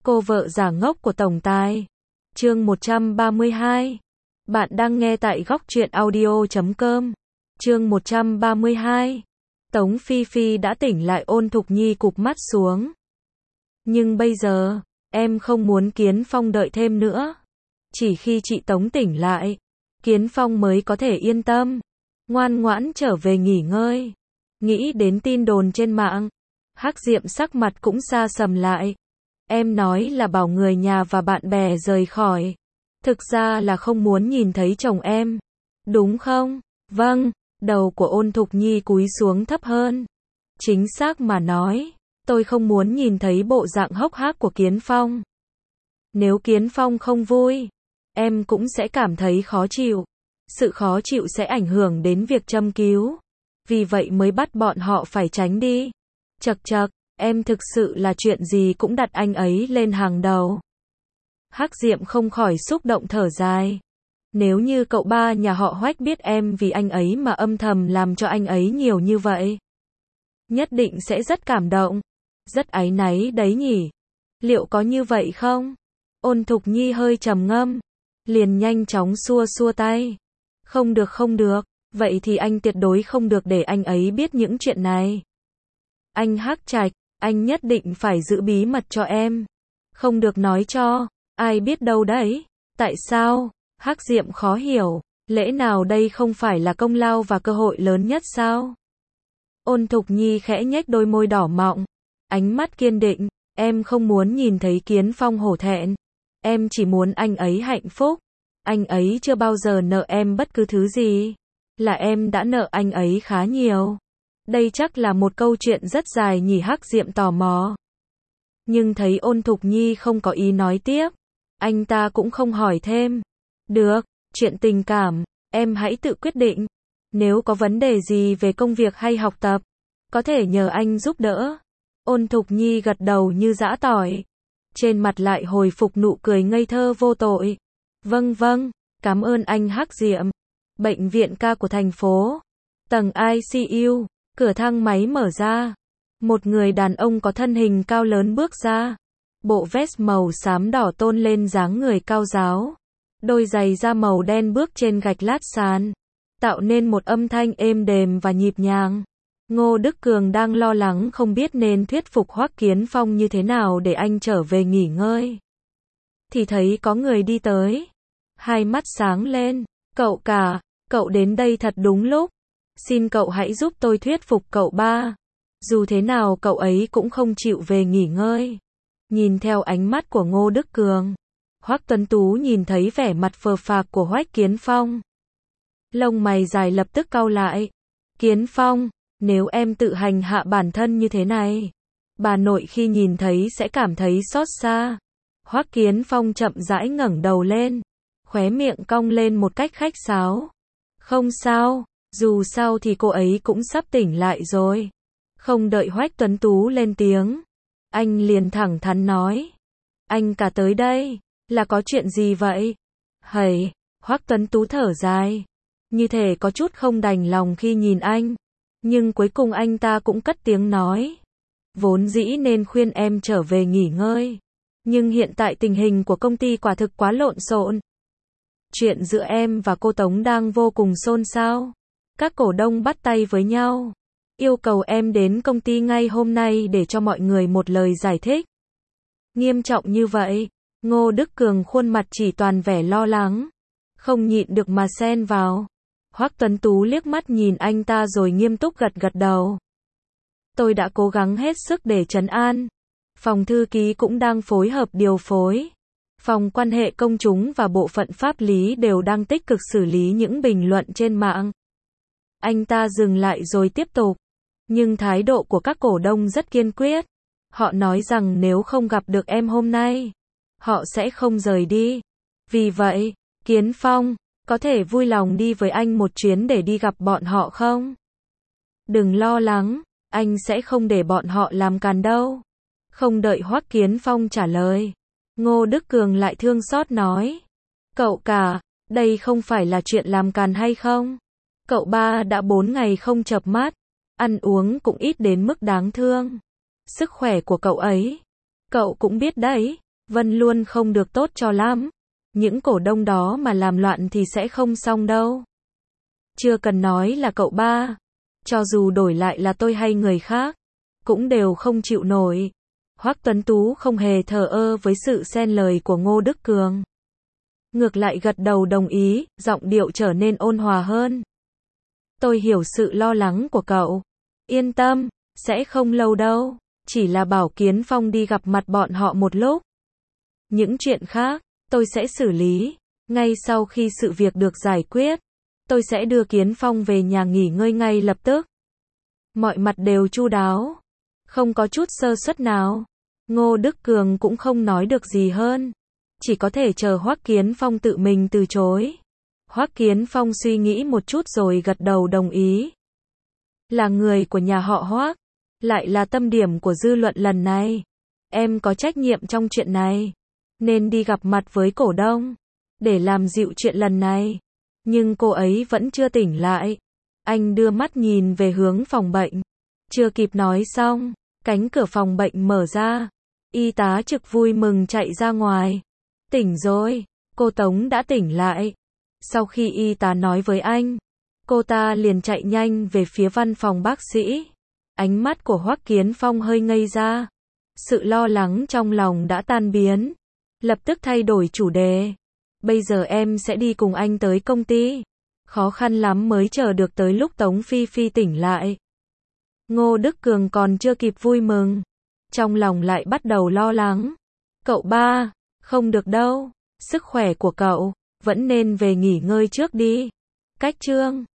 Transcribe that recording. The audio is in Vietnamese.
Cô vợ giả ngốc của tổng tài. Chương 132. Bạn đang nghe tại góc truyện audio.com. Chương 132. Tống Phi Phi đã tỉnh lại, Ôn Thục Nhi cụp mắt xuống. Nhưng bây giờ, em không muốn Kiến Phong đợi thêm nữa. Chỉ khi chị Tống tỉnh lại, Kiến Phong mới có thể yên tâm, ngoan ngoãn trở về nghỉ ngơi. Nghĩ đến tin đồn trên mạng, Hắc Diệm sắc mặt cũng sa sầm lại. Em nói là bảo người nhà và bạn bè rời khỏi. Thực ra là không muốn nhìn thấy chồng em. Đúng không? Vâng. Đầu của Ôn Thục Nhi cúi xuống thấp hơn. Chính xác mà nói, tôi không muốn nhìn thấy bộ dạng hốc hác của Kiến Phong. Nếu Kiến Phong không vui, em cũng sẽ cảm thấy khó chịu. Sự khó chịu sẽ ảnh hưởng đến việc châm cứu. Vì vậy mới bắt bọn họ phải tránh đi. Chậc chậc, em thực sự là chuyện gì cũng đặt anh ấy lên hàng đầu. Hắc Diệm không khỏi xúc động thở dài. Nếu như cậu ba nhà họ Hoách biết em vì anh ấy mà âm thầm làm cho anh ấy nhiều như vậy, nhất định sẽ rất cảm động. Rất áy náy đấy nhỉ. Liệu có như vậy không? Ôn Thục Nhi hơi trầm ngâm, liền nhanh chóng xua xua tay. Không được không được, vậy thì anh tuyệt đối không được để anh ấy biết những chuyện này. Anh Hắc Trạch, anh nhất định phải giữ bí mật cho em. Không được nói cho ai biết đâu đấy. Tại sao? Hắc Diệm khó hiểu, lẽ nào đây không phải là công lao và cơ hội lớn nhất sao? Ôn Thục Nhi khẽ nhếch đôi môi đỏ mọng, ánh mắt kiên định, em không muốn nhìn thấy Kiến Phong hổ thẹn. Em chỉ muốn anh ấy hạnh phúc. Anh ấy chưa bao giờ nợ em bất cứ thứ gì. Là em đã nợ anh ấy khá nhiều. Đây chắc là một câu chuyện rất dài nhỉ, Hắc Diệm tò mò. Nhưng thấy Ôn Thục Nhi không có ý nói tiếp, anh ta cũng không hỏi thêm. Được, chuyện tình cảm, em hãy tự quyết định. Nếu có vấn đề gì về công việc hay học tập, có thể nhờ anh giúp đỡ. Ôn Thục Nhi gật đầu như giã tỏi. Trên mặt lại hồi phục nụ cười ngây thơ vô tội. Vâng vâng, cảm ơn anh Hắc Diệm. Bệnh viện ca của thành phố. Tầng ICU, cửa thang máy mở ra. Một người đàn ông có thân hình cao lớn bước ra. Bộ vest màu xám đỏ tôn lên dáng người cao ráo. Đôi giày da màu đen bước trên gạch lát sàn, tạo nên một âm thanh êm đềm và nhịp nhàng. Ngô Đức Cường đang lo lắng không biết nên thuyết phục Hoắc Kiến Phong như thế nào để anh trở về nghỉ ngơi. Thì thấy có người đi tới. Hai mắt sáng lên. Cậu cả, cậu đến đây thật đúng lúc. Xin cậu hãy giúp tôi thuyết phục cậu ba. Dù thế nào cậu ấy cũng không chịu về nghỉ ngơi. Nhìn theo ánh mắt của Ngô Đức Cường, Hoắc Tuấn Tú nhìn thấy vẻ mặt phờ phạc của Hoắc Kiến Phong. Lông mày dài lập tức cau lại. Kiến Phong, nếu em tự hành hạ bản thân như thế này, bà nội khi nhìn thấy sẽ cảm thấy xót xa. Hoắc Kiến Phong chậm rãi ngẩng đầu lên, khóe miệng cong lên một cách khách sáo. Không sao, dù sao thì cô ấy cũng sắp tỉnh lại rồi. Không đợi Hoắc Tuấn Tú lên tiếng, anh liền thẳng thắn nói. Anh cả tới đây, là có chuyện gì vậy? Hầy, Hoắc Tuấn Tú thở dài, như thể có chút không đành lòng khi nhìn anh. Nhưng cuối cùng anh ta cũng cất tiếng nói. Vốn dĩ nên khuyên em trở về nghỉ ngơi. Nhưng hiện tại tình hình của công ty quả thực quá lộn xộn. Chuyện giữa em và cô Tống đang vô cùng xôn xao. Các cổ đông bắt tay với nhau, yêu cầu em đến công ty ngay hôm nay để cho mọi người một lời giải thích. Nghiêm trọng như vậy, Ngô Đức Cường khuôn mặt chỉ toàn vẻ lo lắng. Không nhịn được mà xen vào. Hoắc Tuấn Tú liếc mắt nhìn anh ta rồi nghiêm túc gật gật đầu. Tôi đã cố gắng hết sức để trấn an. Phòng thư ký cũng đang phối hợp điều phối. Phòng quan hệ công chúng và bộ phận pháp lý đều đang tích cực xử lý những bình luận trên mạng. Anh ta dừng lại rồi tiếp tục. Nhưng thái độ của các cổ đông rất kiên quyết. Họ nói rằng nếu không gặp được em hôm nay, họ sẽ không rời đi. Vì vậy, Kiến Phong, có thể vui lòng đi với anh một chuyến để đi gặp bọn họ không? Đừng lo lắng, anh sẽ không để bọn họ làm càn đâu. Không đợi Hoắc Kiến Phong trả lời, Ngô Đức Cường lại thương xót nói. Cậu cả, đây không phải là chuyện làm càn hay không? Cậu ba đã 4 ngày không chợp mắt, ăn uống cũng ít đến mức đáng thương. Sức khỏe của cậu ấy, cậu cũng biết đấy. Vân luôn không được tốt cho lắm. Những cổ đông đó mà làm loạn thì sẽ không xong đâu. Chưa cần nói là cậu ba. Cho dù đổi lại là tôi hay người khác, cũng đều không chịu nổi. Hoắc Tuấn Tú không hề thờ ơ với sự xen lời của Ngô Đức Cường. Ngược lại gật đầu đồng ý, giọng điệu trở nên ôn hòa hơn. Tôi hiểu sự lo lắng của cậu. Yên tâm, sẽ không lâu đâu. Chỉ là bảo Kiến Phong đi gặp mặt bọn họ một lúc. Những chuyện khác, tôi sẽ xử lý. Ngay sau khi sự việc được giải quyết, tôi sẽ đưa Kiến Phong về nhà nghỉ ngơi ngay lập tức. Mọi mặt đều chu đáo. Không có chút sơ suất nào. Ngô Đức Cường cũng không nói được gì hơn. Chỉ có thể chờ Hoắc Kiến Phong tự mình từ chối. Hoắc Kiến Phong suy nghĩ một chút rồi gật đầu đồng ý. Là người của nhà họ Hoắc, lại là tâm điểm của dư luận lần này. Em có trách nhiệm trong chuyện này, nên đi gặp mặt với cổ đông, để làm dịu chuyện lần này. Nhưng cô ấy vẫn chưa tỉnh lại. Anh đưa mắt nhìn về hướng phòng bệnh. Chưa kịp nói xong, cánh cửa phòng bệnh mở ra. Y tá trực vui mừng chạy ra ngoài. Tỉnh rồi, cô Tống đã tỉnh lại. Sau khi y tá nói với anh, cô ta liền chạy nhanh về phía văn phòng bác sĩ. Ánh mắt của Hoắc Kiến Phong hơi ngây ra. Sự lo lắng trong lòng đã tan biến. Lập tức thay đổi chủ đề. Bây giờ em sẽ đi cùng anh tới công ty. Khó khăn lắm mới chờ được tới lúc Tống Phi Phi tỉnh lại. Ngô Đức Cường còn chưa kịp vui mừng, trong lòng lại bắt đầu lo lắng. Cậu ba, không được đâu. Sức khỏe của cậu vẫn nên về nghỉ ngơi trước đi. Cách chương